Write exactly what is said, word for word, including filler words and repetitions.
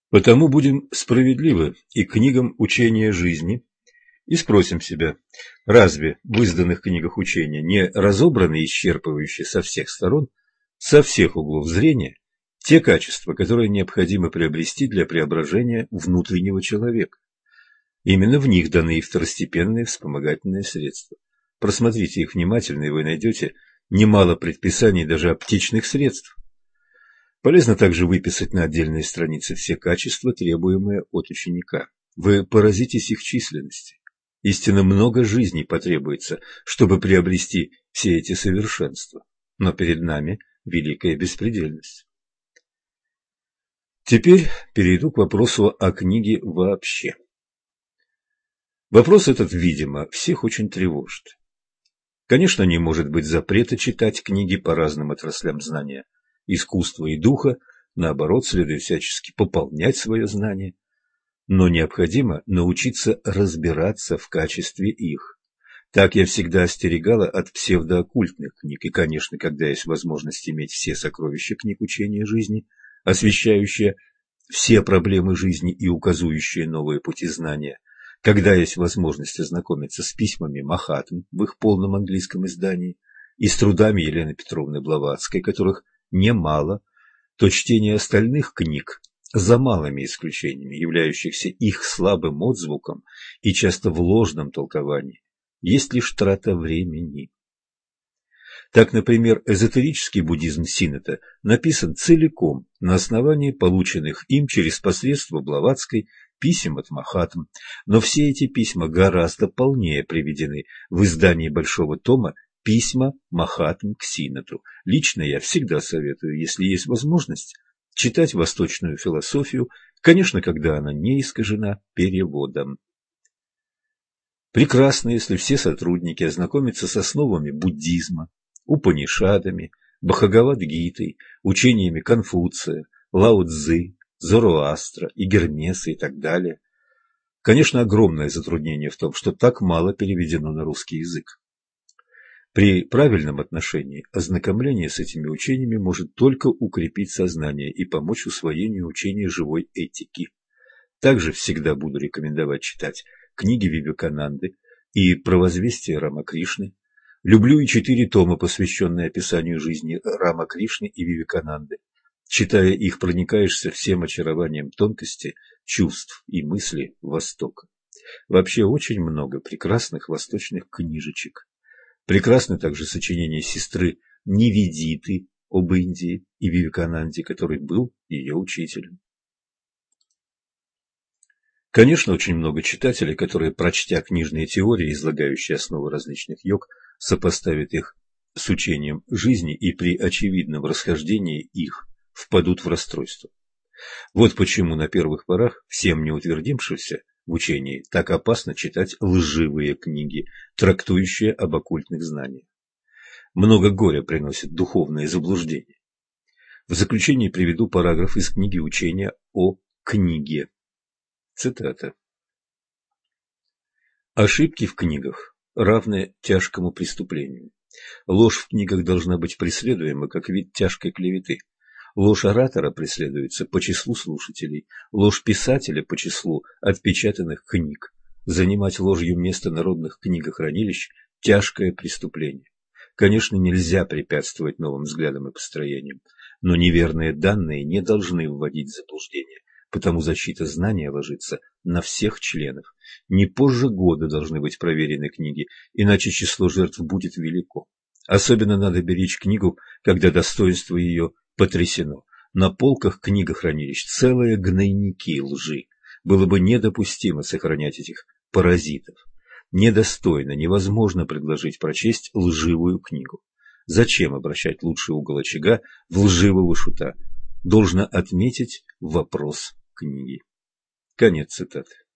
Потому будем справедливы и к книгам учения жизни и спросим себя, разве в изданных книгах учения не разобраны исчерпывающе со всех сторон, со всех углов зрения, те качества, которые необходимо приобрести для преображения внутреннего человека? Именно в них даны и второстепенные вспомогательные средства. Просмотрите их внимательно, и вы найдете немало предписаний даже аптечных средств. Полезно также выписать на отдельные страницы все качества, требуемые от ученика. Вы поразитесь их численности. Истинно много жизней потребуется, чтобы приобрести все эти совершенства. Но перед нами великая беспредельность. Теперь перейду к вопросу о книге вообще. Вопрос этот, видимо, всех очень тревожит. Конечно, не может быть запрета читать книги по разным отраслям знания, искусства и духа, наоборот, следует всячески пополнять свое знание, но необходимо научиться разбираться в качестве их. Так я всегда остерегала от псевдооккультных книг, и, конечно, когда есть возможность иметь все сокровища книг учения жизни, освещающие все проблемы жизни и указывающие новые пути знания, когда есть возможность ознакомиться с письмами Махатм в их полном английском издании и с трудами Елены Петровны Блаватской, которых немало, то чтение остальных книг, за малыми исключениями, являющихся их слабым отзвуком и часто в ложном толковании, есть лишь трата времени. Так, например, эзотерический буддизм Синнета написан целиком на основании полученных им через посредство Блаватской писем от Махатм, но все эти письма гораздо полнее приведены в издании большого тома «Письма Махатм к Синнету». Лично я всегда советую, если есть возможность, читать восточную философию, конечно, когда она не искажена переводом. Прекрасно, если все сотрудники ознакомятся с основами буддизма, Упанишадами, Бхагавад-гитой, учениями Конфуция, Лао-цзы, Зороастра и Гермеса и так далее. Конечно, огромное затруднение в том, что так мало переведено на русский язык. При правильном отношении ознакомление с этими учениями может только укрепить сознание и помочь усвоению учения живой этики. Также всегда буду рекомендовать читать книги Вивекананды и «Провозвестие Рамакришны». Люблю и четыре тома, посвященные описанию жизни Рамакришны и Вивекананды. Читая их, проникаешься всем очарованием тонкости, чувств и мыслей Востока. Вообще очень много прекрасных восточных книжечек. Прекрасны также сочинения сестры Ниведиты об Индии и Вивекананде, который был ее учителем. Конечно, очень много читателей, которые, прочтя книжные теории, излагающие основы различных йог, сопоставят их с учением жизни и при очевидном расхождении их впадут в расстройство. Вот почему на первых порах всем не утвердившимся в учении так опасно читать лживые книги, трактующие об оккультных знаниях. Много горя приносит духовное заблуждение. В заключение приведу параграф из книги учения о книге. Цитата. Ошибки в книгах равны тяжкому преступлению. Ложь в книгах должна быть преследуема как вид тяжкой клеветы. Ложь оратора преследуется по числу слушателей, ложь писателя по числу отпечатанных книг. Занимать ложью место народных книгохранилищ – тяжкое преступление. Конечно, нельзя препятствовать новым взглядам и построениям, но неверные данные не должны вводить в заблуждение, потому защита знания ложится на всех членов. Не позже года должны быть проверены книги, иначе число жертв будет велико. Особенно надо беречь книгу, когда достоинство ее потрясено. На полках книгохранилищ целые гнойники лжи. Было бы недопустимо сохранять этих паразитов. Недостойно, невозможно предложить прочесть лживую книгу. Зачем обращать лучший угол очага в лживого шута? Должно отметить вопрос книги. Конец цитаты.